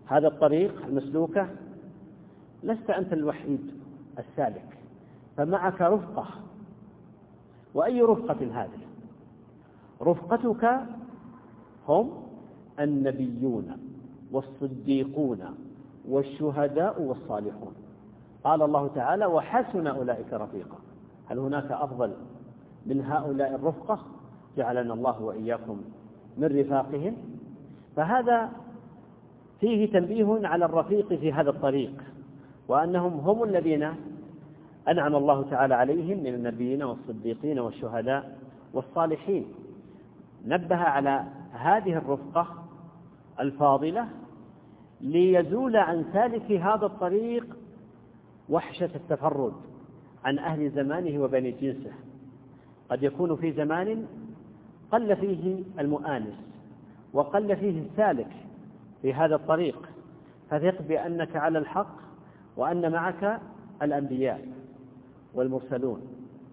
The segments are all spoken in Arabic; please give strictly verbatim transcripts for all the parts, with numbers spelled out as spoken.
هذا الطريق المسلوكة لست أنت الوحيد السالك، فمعك رفقة. وأي رفقة هذه؟ رفقتك هم النبيون والصديقون والشهداء والصالحون. قال الله تعالى: وحسن أولئك رفيقا. هل هناك أفضل من هؤلاء الرفقة؟ جعلنا الله وإياكم من رفاقهم. فهذا فيه تنبيه على الرفيق في هذا الطريق، وأنهم هم الذين أنعم الله تعالى عليهم من النبيين والصديقين والشهداء والصالحين. نبه على هذه الرفقة الفاضلة ليزول عن سالك هذا الطريق وحشة التفرد عن أهل زمانه وبني جنسه. قد يكون في زمان قل فيه المؤانس وقل فيه السالك في هذا الطريق، فثق بأنك على الحق، وأن معك الأنبياء والمرسلون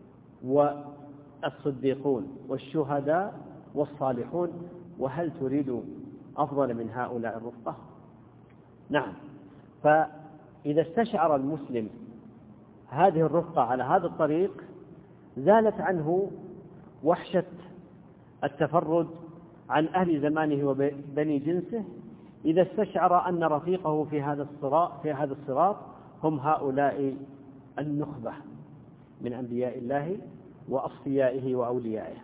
والصديقون والشهداء والصالحون. وهل تريد أفضل من هؤلاء الرفقة؟ نعم. فإذا استشعر المسلم هذه الرفقة على هذا الطريق زالت عنه وحشة التفرد عن أهل زمانه وبني جنسه، إذا استشعر أن رفيقه في هذا الصراط في هذا الصراط هم هؤلاء النخبة من أنبياء الله وأصفيائه وأوليائه.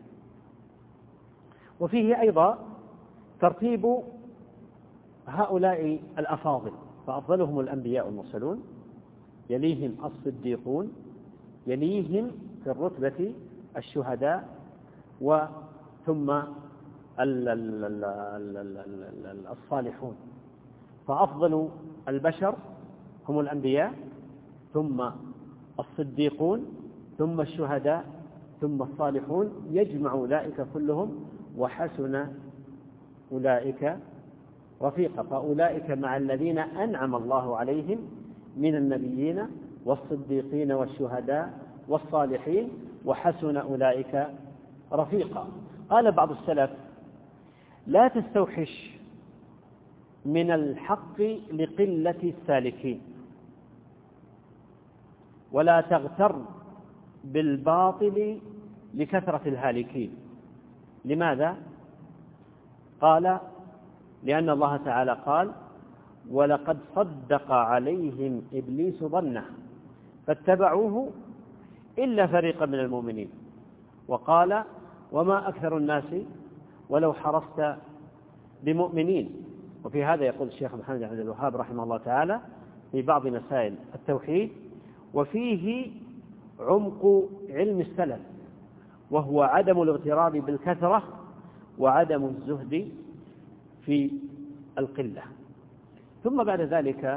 وفيه أيضا ترتيب هؤلاء الأفاضل، فأفضلهم الأنبياء والمرسلون، يليهم الصديقون، يليهم في الرتبة الشهداء، وثم الصالحون. فأفضل البشر هم الأنبياء، ثم الصديقون، ثم الشهداء، ثم الصالحون، يجمع أولئك كلهم وحسن أولئك رفيقا. فأولئك مع الذين أنعم الله عليهم من النبيين والصديقين والشهداء والصالحين، وحسن أولئك رفيقا. قال بعض السلف: لا تستوحش من الحق لقلة السالكين، ولا تغتر بالباطل لكثرة الهالكين. لماذا؟ قال: لأن الله تعالى قال: ولقد صدق عليهم إبليس ظنه فاتبعوه إلا فريقا من المؤمنين. وقال: وما أكثر الناس ولو حرصت بمؤمنين. وفي هذا يقول الشيخ محمد بن عبد الوهاب رحمه الله تعالى في بعض مسائل التوحيد: وفيه عمق علم السلف، وهو عدم الاغترار بالكثرة وعدم الزهد في القلة. ثم بعد ذلك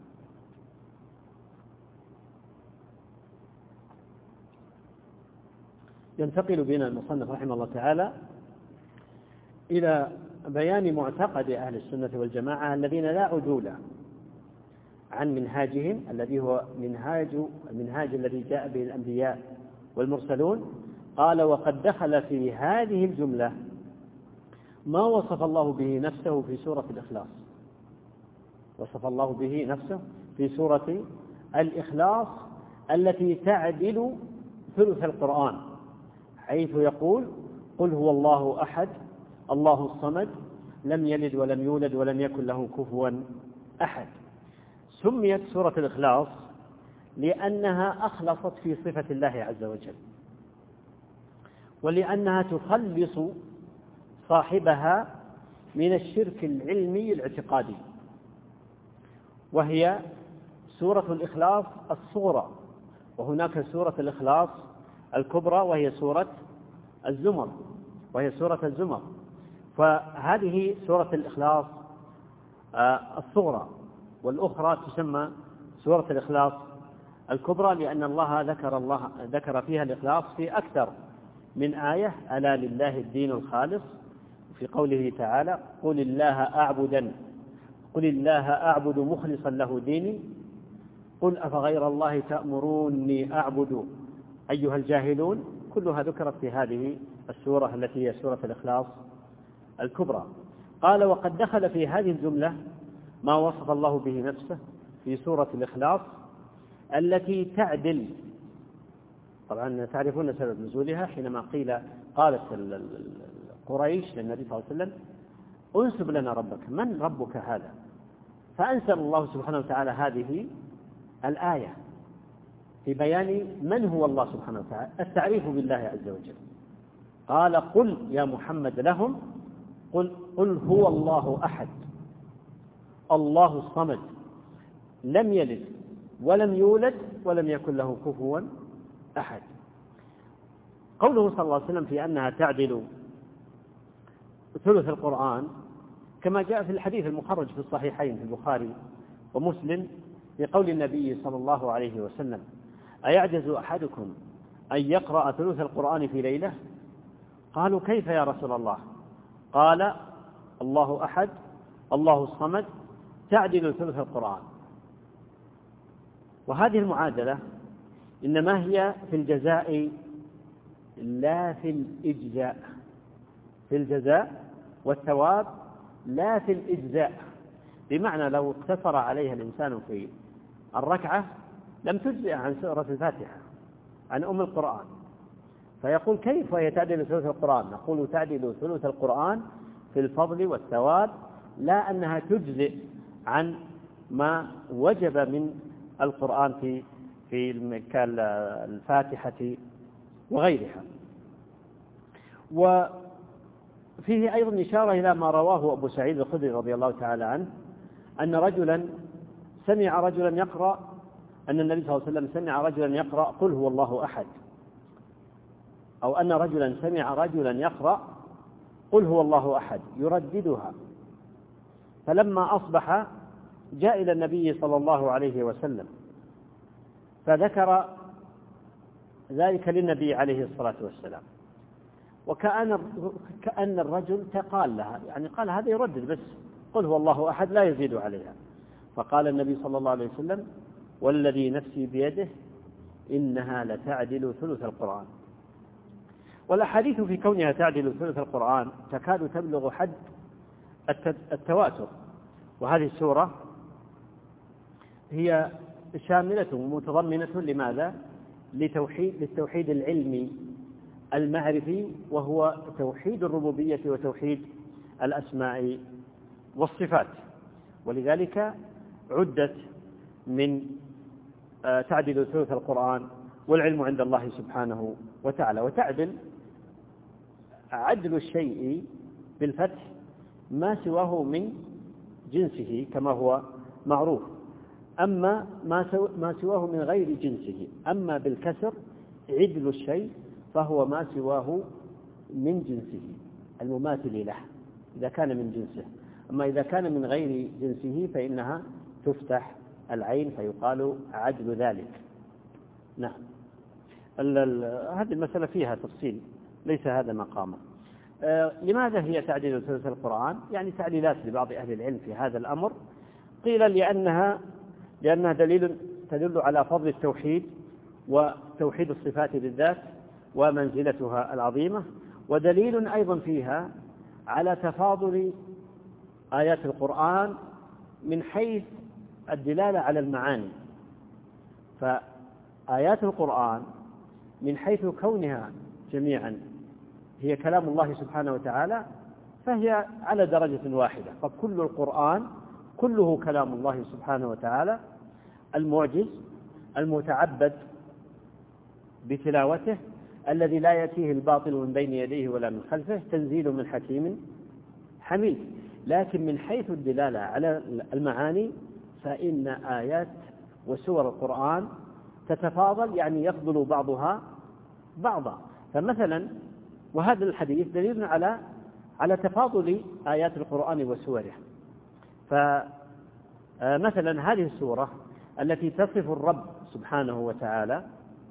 ينتقل بنا المصنف رحمه الله تعالى إلى بيان معتقد أهل السنة والجماعة الذين لا عدول عن منهاجهم، الذي هو منهاج المنهاج الذي جاء به الأنبياء والمرسلون. قال: وقد دخل في هذه الجملة ما وصف الله به نفسه في سورة الإخلاص. وصف الله به نفسه في سورة الإخلاص التي تعدل ثلث القرآن، حيث يقول: قل هو الله أحد الله الصمد لم يلد ولم يولد ولم يكن له كفوا أحد. سميت سورة الإخلاص لأنها أخلصت في صفة الله عز وجل، ولأنها تخلص صاحبها من الشرك العلمي الاعتقادي. وهي سورة الإخلاص الصغرى، وهناك سورة الإخلاص الكبرى وهي سورة الزمر وهي سورة الزمر فهذه سورة الإخلاص الصغرى، والأخرى تسمى سورة الإخلاص الكبرى، لأن الله ذكر الله ذكر فيها الإخلاص في أكثر من آية: ألا لله الدين الخالص، في قوله تعالى: قل الله أعبد قل الله أعبد مخلصا له ديني، قل أفغير الله تأمروني أعبد أيها الجاهلون. كلها ذكرت في هذه السورة التي هي سورة الإخلاص الكبرى. قال: وقد دخل في هذه الجملة ما وصف الله به نفسه في سورة الإخلاص التي تعدل. طبعا تعرفون سبب نزولها حينما قيل قالت قريش للنبي صلى الله عليه وسلم انسب لنا ربك، من ربك هذا؟ فأنزل الله سبحانه وتعالى هذه الآية في بيان من هو الله سبحانه وتعالى، التعريف بالله عز وجل. قال قل يا محمد لهم قل, قل هو الله أحد الله الصمد لم يلد ولم يولد ولم يكن له كفوا أحد. قوله صلى الله عليه وسلم في أنها تعدل ثلث القرآن كما جاء في الحديث المخرج في الصحيحين في البخاري ومسلم في قول النبي صلى الله عليه وسلم أيعجز أحدكم أن يقرأ ثلث القرآن في ليلة؟ قالوا كيف يا رسول الله؟ قال الله أحد الله الصمد تعدل ثلث القرآن. وهذه المعادلة إنما هي في الجزاء لا في الإجزاء، في الجزاء والثواب لا في الإجزاء، بمعنى لو اقتصر عليها الإنسان في الركعة لم تجزئ عن سورة الفاتحة عن أم القرآن، فيقول كيف هي تعدل ثلث القرآن؟ نقول تعدل ثلث القرآن في الفضل والثواب، لا أنها تجزئ عن ما وجب من القرآن في في الفاتحة وغيرها. وفيه أيضا إشارة إلى ما رواه أبو سعيد الخدري رضي الله تعالى عنه أن رجلا سمع رجلا يقرأ أن النبي صلى الله عليه وسلم سمع رجلا يقرأ قل هو الله أحد، أو أن رجلا سمع رجلا يقرأ قل هو الله أحد يرددها، فلما أصبح جاء إلى النبي صلى الله عليه وسلم فذكر ذلك للنبي عليه الصلاة والسلام، وكأن كأن الرجل تقال لها، يعني قال هذا يردد بس قل هو الله أحد لا يزيد عليها. فقال النبي صلى الله عليه وسلم والذي نفسي بيده إنها لتعدل ثلث القرآن. والأحاديث في كونها تعدل ثلث القرآن تكاد تبلغ حد التواتر، وهذه السورة هي شاملة ومتضمنة لماذا؟ لتوحيد للتوحيد العلمي المعرفي، وهو توحيد الربوبية وتوحيد الأسماء والصفات، ولذلك عدت من تعدل ثلث القرآن والعلم عند الله سبحانه وتعالى. وتعدل عدل الشيء بالفتح ما سواه من جنسه كما هو معروف، أما ما سواه من غير جنسه. أما بالكسر عدل الشيء فهو ما سواه من جنسه المماثل له إذا كان من جنسه، أما إذا كان من غير جنسه فإنها تفتح العين فيقال عدل ذلك. نعم، هذه المسألة فيها تفصيل ليس هذا مقامه. آه لماذا هي تعديل ثلث القرآن؟ يعني تعليلات لبعض أهل العلم في هذا الأمر. قيل لأنها لأنها دليل تدل على فضل التوحيد وتوحيد الصفات بالذات ومنزلتها العظيمة، ودليل أيضا فيها على تفاضل آيات القرآن من حيث الدلالة على المعاني. فآيات القرآن من حيث كونها جميعا هي كلام الله سبحانه وتعالى فهي على درجة واحدة، فكل القرآن كله كلام الله سبحانه وتعالى المعجز المتعبد بتلاوته الذي لا يأتيه الباطل من بين يديه ولا من خلفه تنزيل من حكيم حميد. لكن من حيث الدلالة على المعاني فإن آيات وسور القرآن تتفاضل، يعني يفضل بعضها بعضا. فمثلا وهذا الحديث دليل على على تفاضل آيات القرآن وسوره. فمثلا هذه السورة التي تصف الرب سبحانه وتعالى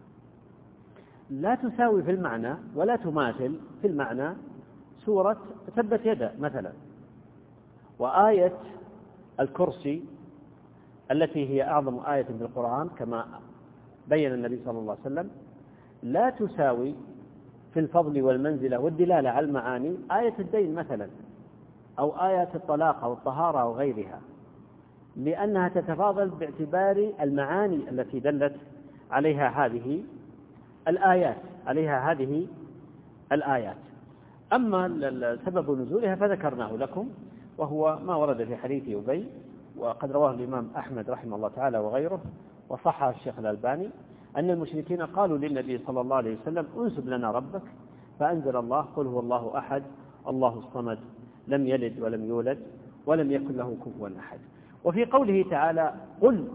لا تساوي في المعنى ولا تماثل في المعنى سورة تبت يدا مثلا، وآية الكرسي التي هي أعظم آية في القرآن كما بين النبي صلى الله عليه وسلم لا تساوي في الفضل والمنزلة والدلالة على المعاني آية الدين مثلا، أو آية الطلاق أو الطهارة أو غيرها. لأنها تتفاضل باعتبار المعاني التي دلت عليها هذه الآيات عليها هذه الآيات. أما سبب نزولها فذكرناه لكم، وهو ما ورد في حديث أبي، وقد رواه الإمام أحمد رحمه الله تعالى وغيره، وصححه الشيخ الألباني، أن المشركين قالوا للنبي صلى الله عليه وسلم انسب لنا ربك، فأنزل الله قل هو الله أحد الله الصمد لم يلد ولم يولد ولم يكن له كفوا أحد. وفي قوله تعالى قل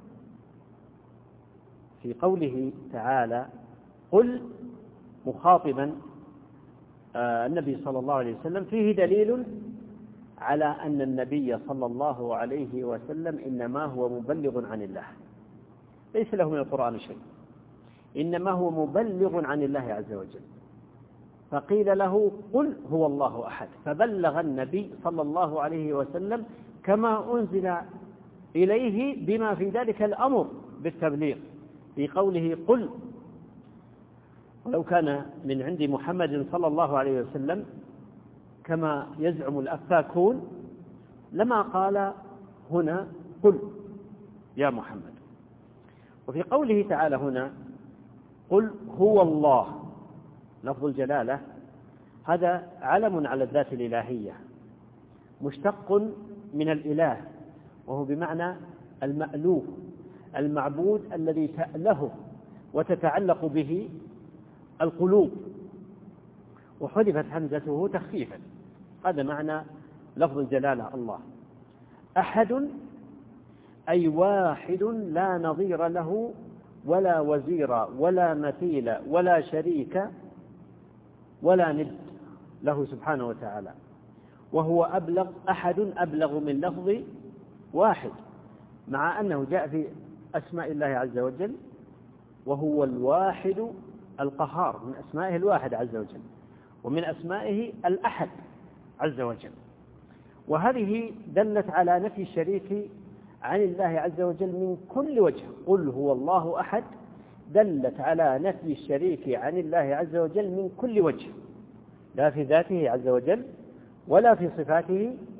في قوله تعالى قل مخاطبا النبي صلى الله عليه وسلم فيه دليل على أن النبي صلى الله عليه وسلم إنما هو مبلغ عن الله، ليس له من القرآن شيء، إنما هو مبلغ عن الله عز وجل. فقيل له قل هو الله أحد، فبلغ النبي صلى الله عليه وسلم كما أنزل إليه بما في ذلك الأمر بالتبليغ في قوله قل. ولو كان من عند محمد صلى الله عليه وسلم كما يزعم الأفاكون لما قال هنا قل يا محمد. وفي قوله تعالى هنا قل هو الله، لفظ الجلالة هذا علم على الذات الإلهية مشتق من الإله، وهو بمعنى المألوه المعبود الذي تأله وتتعلق به القلوب، وحذفت همزته تخفيفا. هذا معنى لفظ الجلالة الله. أحد أي واحد لا نظير له ولا وزير ولا مثيل ولا شريك ولا ند له سبحانه وتعالى، وهو أبلغ أحد أبلغ من لفظ واحد، مع أنه جاء في أسماء الله عز وجل، وهو الواحد القهار، من أسمائه الواحد عز وجل، ومن أسمائه الأحد عز وجل. وهذه دلت على نفي الشريك عن الله عز وجل من كل وجه. قل هو الله أحد دلت على نفي الشريك عن الله عز وجل من كل وجه، لا في ذاته عز وجل ولا في صفاته